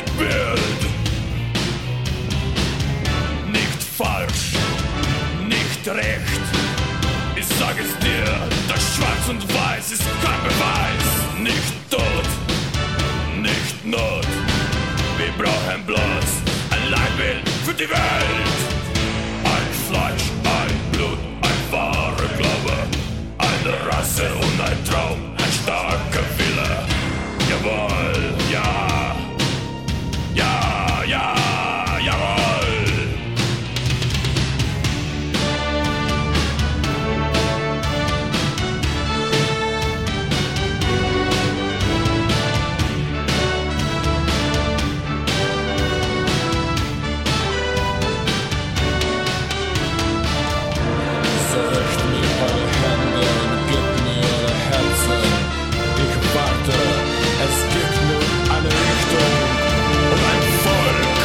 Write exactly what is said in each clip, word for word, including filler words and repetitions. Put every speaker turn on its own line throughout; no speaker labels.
Leitbild. Nicht falsch, nicht recht. Ich sag es dir, das Schwarz und Weiß ist kein Beweis. Nicht Tod, nicht Not. Wir brauchen bloß ein Leitbild für die Welt. Ein Fleisch, ein Blut, ein wahrer Glaube. Eine Rasse und ein Traum, ein starker Wille. Jawohl, ja. Ja, ja, jawohl.
So recht mir eure Hände und gebt mir eure Herzen. Ich warte, es gibt nur eine Richtung
Und ein Volk.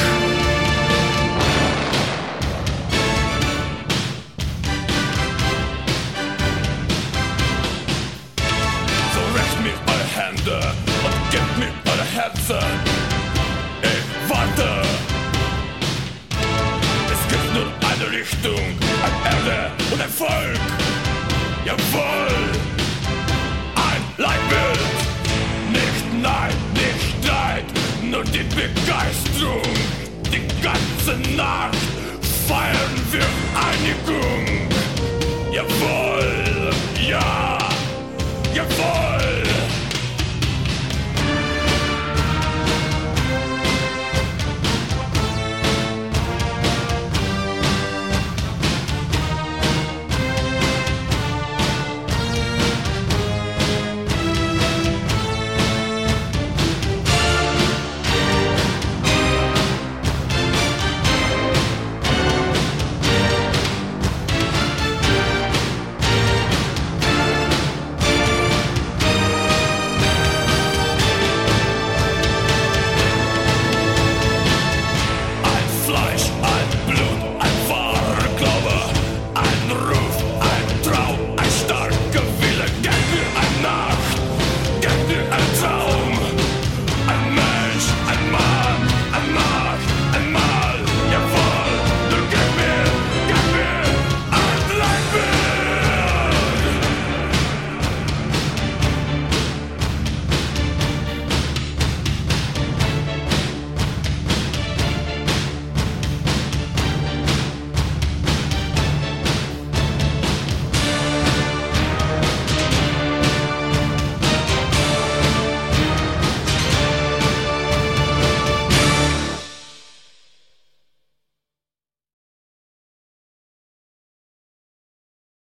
So reicht mir eure Hände und gebt mir eure Herzen. Ich warte. Es gibt nur eine Richtung, eine Erde und ein Volk. Jawohl. Ein Leitbild. Nicht Neid, nicht Streit, nur die Begeisterung. Die ganze Nacht feiern wir Einigung. Jawohl, ja, jawohl.